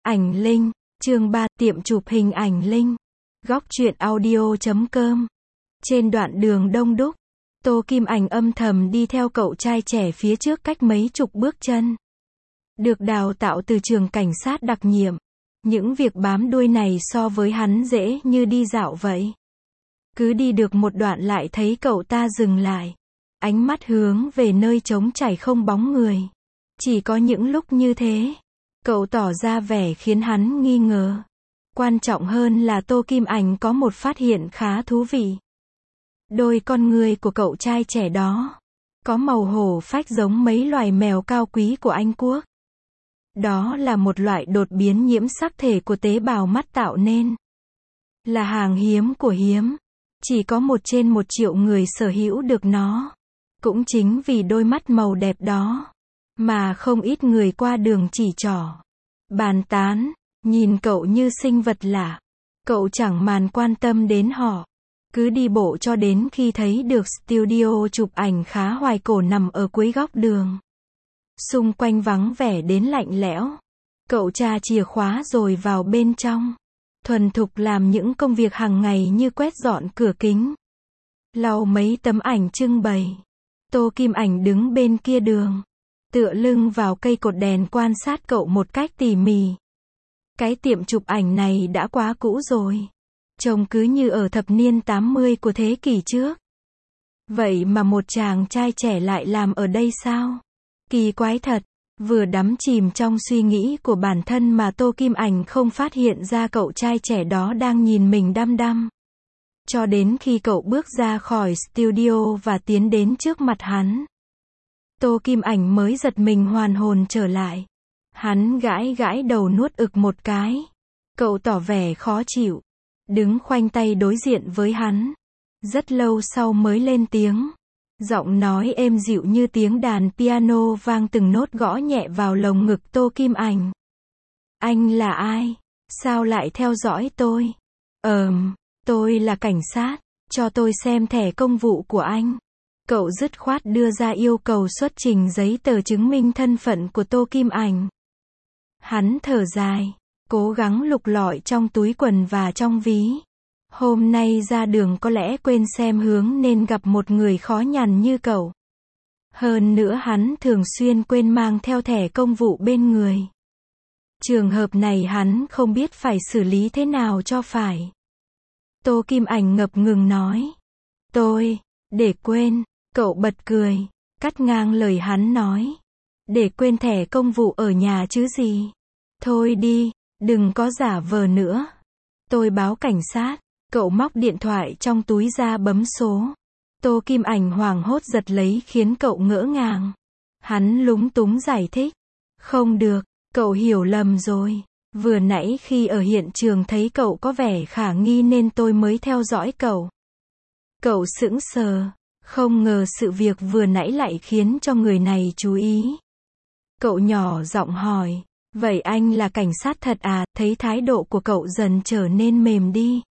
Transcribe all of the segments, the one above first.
Ảnh Linh, chương 3, tiệm chụp hình Ảnh Linh. Góc truyện audio.com. Trên đoạn đường đông đúc, Tô Kim Ảnh âm thầm đi theo cậu trai trẻ phía trước cách mấy chục bước chân. Được đào tạo từ trường cảnh sát đặc nhiệm, những việc bám đuôi này so với hắn dễ như đi dạo vậy. Cứ đi được một đoạn lại thấy cậu ta dừng lại, ánh mắt hướng về nơi trống trải không bóng người. Chỉ có những lúc như thế, cậu tỏ ra vẻ khiến hắn nghi ngờ. Quan trọng hơn là Tô Kim Ảnh có một phát hiện khá thú vị. Đôi con người của cậu trai trẻ đó có màu hổ phách giống mấy loài mèo cao quý của Anh Quốc. Đó là một loại đột biến nhiễm sắc thể của tế bào mắt tạo nên. Là hàng hiếm của hiếm. Chỉ có 1 trên 1 triệu người sở hữu được nó. Cũng chính vì đôi mắt màu đẹp đó mà không ít người qua đường chỉ trỏ, bàn tán, nhìn cậu như sinh vật lạ. Cậu chẳng màn quan tâm đến họ, cứ đi bộ cho đến khi thấy được studio chụp ảnh khá hoài cổ nằm ở cuối góc đường. Xung quanh vắng vẻ đến lạnh lẽo. Cậu tra chìa khóa rồi vào bên trong, thuần thục làm những công việc hàng ngày như quét dọn cửa kính, lau mấy tấm ảnh trưng bày. Tô Kim Ảnh đứng bên kia đường, tựa lưng vào cây cột đèn quan sát cậu một cách tỉ mỉ. Cái tiệm chụp ảnh này đã quá cũ rồi, trông cứ như ở thập niên 80 của thế kỷ trước. Vậy mà một chàng trai trẻ lại làm ở đây sao? Kỳ quái thật. Vừa đắm chìm trong suy nghĩ của bản thân mà Tô Kim Ảnh không phát hiện ra cậu trai trẻ đó đang nhìn mình đăm đăm. Cho đến khi cậu bước ra khỏi studio và tiến đến trước mặt hắn, Tô Kim Ảnh mới giật mình hoàn hồn trở lại. Hắn gãi gãi đầu nuốt ực một cái. Cậu tỏ vẻ khó chịu, đứng khoanh tay đối diện với hắn. Rất lâu sau mới lên tiếng. Giọng nói êm dịu như tiếng đàn piano vang từng nốt gõ nhẹ vào lồng ngực Tô Kim Ảnh. Anh là ai? Sao lại theo dõi tôi? Tôi là cảnh sát. Cho tôi xem thẻ công vụ của anh. Cậu dứt khoát đưa ra yêu cầu xuất trình giấy tờ chứng minh thân phận của Tô Kim Ảnh. Hắn thở dài, cố gắng lục lọi trong túi quần và trong ví. Hôm nay ra đường có lẽ quên xem hướng nên gặp một người khó nhằn như cậu. Hơn nữa hắn thường xuyên quên mang theo thẻ công vụ bên người. Trường hợp này hắn không biết phải xử lý thế nào cho phải. Tô Kim Ảnh ngập ngừng nói. Để quên, cậu bật cười, cắt ngang lời hắn nói. Để quên thẻ công vụ ở nhà chứ gì. Thôi đi, đừng có giả vờ nữa. Tôi báo cảnh sát. Cậu móc điện thoại trong túi ra bấm số. Tô Kim Ảnh hoảng hốt giật lấy khiến cậu ngỡ ngàng. Hắn lúng túng giải thích. Không được, cậu hiểu lầm rồi. Vừa nãy khi ở hiện trường thấy cậu có vẻ khả nghi nên tôi mới theo dõi cậu. Cậu sững sờ, không ngờ sự việc vừa nãy lại khiến cho người này chú ý. Cậu nhỏ giọng hỏi. Vậy anh là cảnh sát thật à? Thấy thái độ của cậu dần trở nên mềm đi.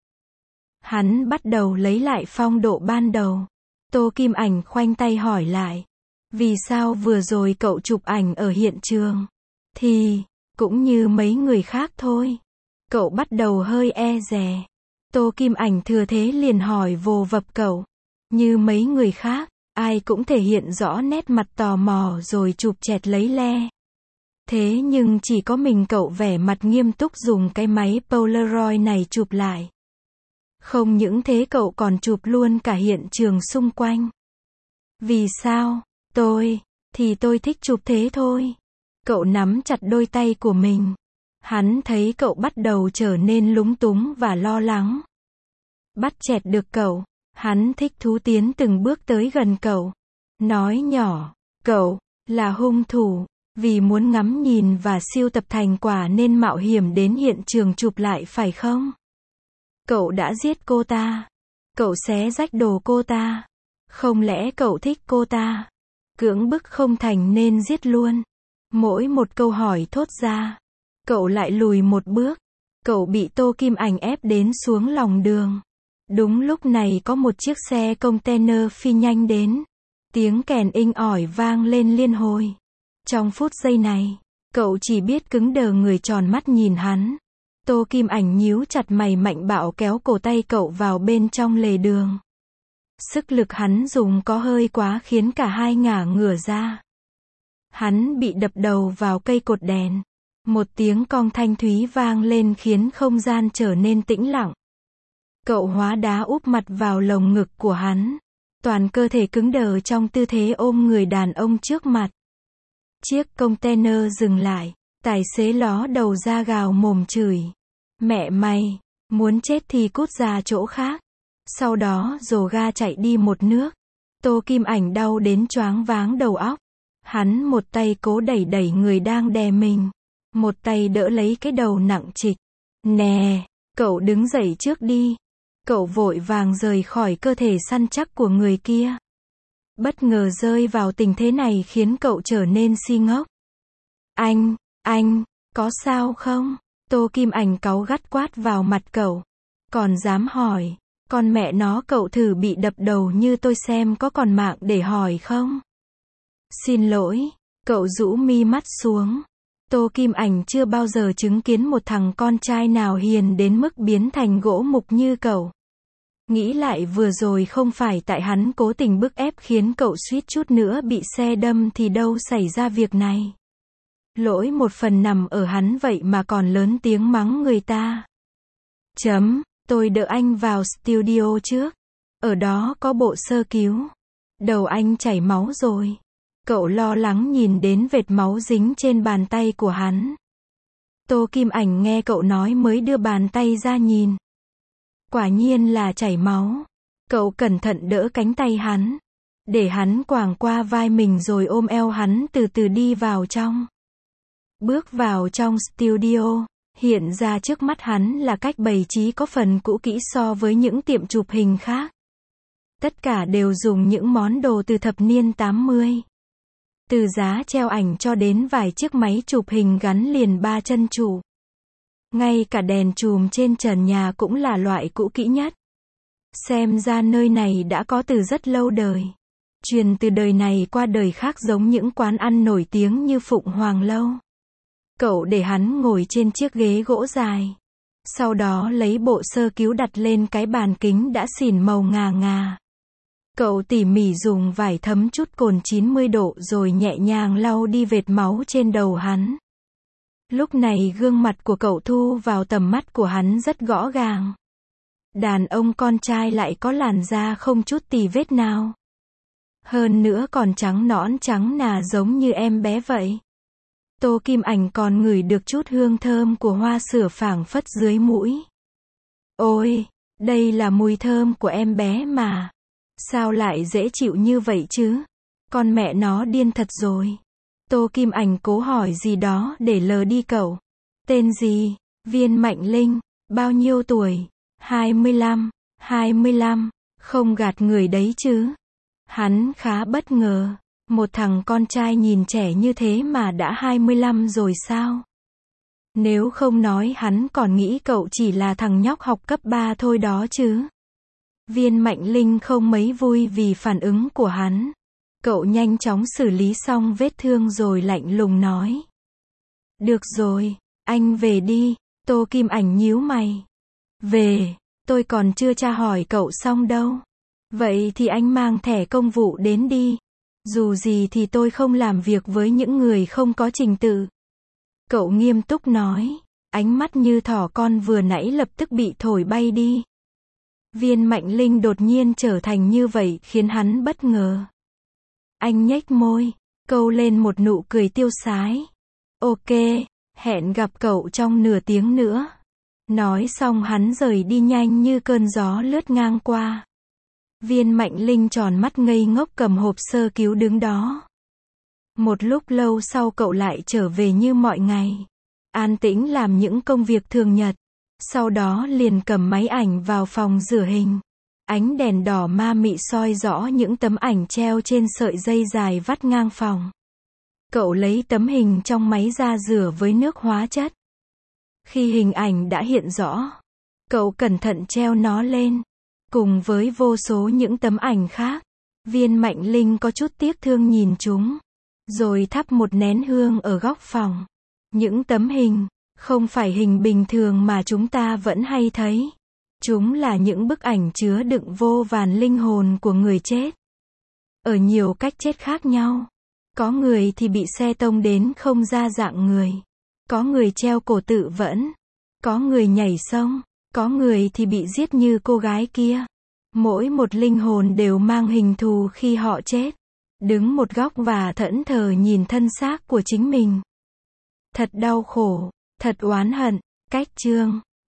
Hắn bắt đầu lấy lại phong độ ban đầu. Tô Kim Ảnh khoanh tay hỏi lại. Vì sao vừa rồi cậu chụp ảnh ở hiện trường? Thì, cũng như mấy người khác thôi. Cậu bắt đầu hơi e dè. Tô Kim Ảnh thừa thế liền hỏi vồ vập cậu. Như mấy người khác, ai cũng thể hiện rõ nét mặt tò mò rồi chụp chẹt lấy le. Thế nhưng chỉ có mình cậu vẻ mặt nghiêm túc dùng cái máy Polaroid này chụp lại. Không những thế cậu còn chụp luôn cả hiện trường xung quanh. Vì sao? Tôi thích chụp thế thôi. Cậu nắm chặt đôi tay của mình. Hắn thấy cậu bắt đầu trở nên lúng túng và lo lắng. Bắt chẹt được cậu, hắn thích thú tiến từng bước tới gần cậu. Nói nhỏ, cậu là hung thủ, vì muốn ngắm nhìn và sưu tập thành quả nên mạo hiểm đến hiện trường chụp lại phải không? Cậu đã giết cô ta. Cậu xé rách đồ cô ta. Không lẽ cậu thích cô ta? Cưỡng bức không thành nên giết luôn. Mỗi một câu hỏi thốt ra, cậu lại lùi một bước. Cậu bị Tô Kim Ảnh ép đến xuống lòng đường. Đúng lúc này có một chiếc xe container phi nhanh đến. Tiếng kèn inh ỏi vang lên liên hồi. Trong phút giây này, Cậu chỉ biết cứng đờ người tròn mắt nhìn hắn. Tô Kim Ảnh nhíu chặt mày mạnh bạo kéo cổ tay cậu vào bên trong lề đường. Sức lực hắn dùng có hơi quá khiến cả hai ngả ngửa ra. Hắn bị đập đầu vào cây cột đèn. Một tiếng cong thanh thúy vang lên khiến không gian trở nên tĩnh lặng. Cậu hóa đá úp mặt vào lồng ngực của hắn. Toàn cơ thể cứng đờ trong tư thế ôm người đàn ông trước mặt. Chiếc container dừng lại. Tài xế ló đầu ra gào mồm chửi. Mẹ mày, muốn chết thì cút ra chỗ khác. Sau đó dồ ga chạy đi một nước. Tô Kim Ảnh đau đến choáng váng đầu óc. Hắn một tay cố đẩy đẩy người đang đè mình. Một tay đỡ lấy cái đầu nặng trịch. Nè, cậu đứng dậy trước đi. Cậu vội vàng rời khỏi cơ thể săn chắc của người kia. Bất ngờ rơi vào tình thế này khiến cậu trở nên si ngốc. Anh, có sao không? Tô Kim Ảnh cáu gắt quát vào mặt cậu. Còn dám hỏi, con mẹ nó cậu thử bị đập đầu như tôi xem có còn mạng để hỏi không? Xin lỗi, cậu rũ mi mắt xuống. Tô Kim Ảnh chưa bao giờ chứng kiến một thằng con trai nào hiền đến mức biến thành gỗ mục như cậu. Nghĩ lại vừa rồi không phải tại hắn cố tình bức ép khiến cậu suýt chút nữa bị xe đâm thì đâu xảy ra việc này. Lỗi một phần nằm ở hắn vậy mà còn lớn tiếng mắng người ta. Tôi đỡ anh vào studio trước. Ở đó có bộ sơ cứu. Đầu anh chảy máu rồi. Cậu lo lắng nhìn đến vệt máu dính trên bàn tay của hắn. Tô Kim Ảnh nghe cậu nói mới đưa bàn tay ra nhìn. Quả nhiên là chảy máu. Cậu cẩn thận đỡ cánh tay hắn. Để hắn quàng qua vai mình rồi ôm eo hắn từ từ đi vào trong. Bước vào trong studio, hiện ra trước mắt hắn là cách bày trí có phần cũ kỹ so với những tiệm chụp hình khác. Tất cả đều dùng những món đồ từ thập niên 80. Từ giá treo ảnh cho đến vài chiếc máy chụp hình gắn liền 3 chân trụ. Ngay cả đèn chùm trên trần nhà cũng là loại cũ kỹ nhất. Xem ra nơi này đã có từ rất lâu đời. Truyền từ đời này qua đời khác giống những quán ăn nổi tiếng như Phụng Hoàng Lâu. Cậu để hắn ngồi trên chiếc ghế gỗ dài. Sau đó lấy bộ sơ cứu đặt lên cái bàn kính đã xỉn màu ngà ngà. Cậu tỉ mỉ dùng vải thấm chút cồn 90 độ rồi nhẹ nhàng lau đi vệt máu trên đầu hắn. Lúc này gương mặt của cậu thu vào tầm mắt của hắn rất rõ ràng. Đàn ông con trai lại có làn da không chút tì vết nào. Hơn nữa còn trắng nõn trắng nà giống như em bé vậy. Tô Kim Ảnh còn ngửi được chút hương thơm của hoa sữa phảng phất dưới mũi. Ôi, đây là mùi thơm của em bé mà. Sao lại dễ chịu như vậy chứ? Con mẹ nó điên thật rồi. Tô Kim Ảnh cố hỏi gì đó để lờ đi cậu. Tên gì? Viên Mạnh Linh. Bao nhiêu tuổi? 25. Không gạt người đấy chứ. Hắn khá bất ngờ. Một thằng con trai nhìn trẻ như thế mà đã 25 rồi sao? Nếu không nói hắn còn nghĩ cậu chỉ là thằng nhóc học cấp 3 thôi đó chứ. Viên Mạnh Linh không mấy vui vì phản ứng của hắn. Cậu nhanh chóng xử lý xong vết thương rồi lạnh lùng nói. Được rồi, anh về đi. Tô Kim Ảnh nhíu mày. Về, tôi còn chưa tra hỏi cậu xong đâu. Vậy thì anh mang thẻ công vụ đến đi. Dù gì thì tôi không làm việc với những người không có trình tự. Cậu nghiêm túc nói. Ánh mắt như thỏ con vừa nãy lập tức bị thổi bay đi. Viên Mạnh Linh đột nhiên trở thành như vậy khiến hắn bất ngờ. Anh nhếch môi, câu lên một nụ cười tiêu sái. Ok, hẹn gặp cậu trong nửa tiếng nữa. Nói xong hắn rời đi nhanh như cơn gió lướt ngang qua. Viên Mạnh Linh tròn mắt ngây ngốc cầm hộp sơ cứu đứng đó. Một lúc lâu sau cậu lại trở về như mọi ngày. An tĩnh làm những công việc thường nhật. Sau đó liền cầm máy ảnh vào phòng rửa hình. Ánh đèn đỏ ma mị soi rõ những tấm ảnh treo trên sợi dây dài vắt ngang phòng. Cậu lấy tấm hình trong máy ra rửa với nước hóa chất. Khi hình ảnh đã hiện rõ, cậu cẩn thận treo nó lên. Cùng với vô số những tấm ảnh khác, Viên Mạnh Linh có chút tiếc thương nhìn chúng. Rồi thắp một nén hương ở góc phòng. Những tấm hình, không phải hình bình thường mà chúng ta vẫn hay thấy. Chúng là những bức ảnh chứa đựng vô vàn linh hồn của người chết. Ở nhiều cách chết khác nhau. Có người thì bị xe tông đến không ra dạng người. Có người treo cổ tự vẫn. Có người nhảy sông. Có người thì bị giết như cô gái kia. Mỗi một linh hồn đều mang hình thù khi họ chết. Đứng một góc và thẫn thờ nhìn thân xác của chính mình. Thật đau khổ, thật oán hận. Cách chương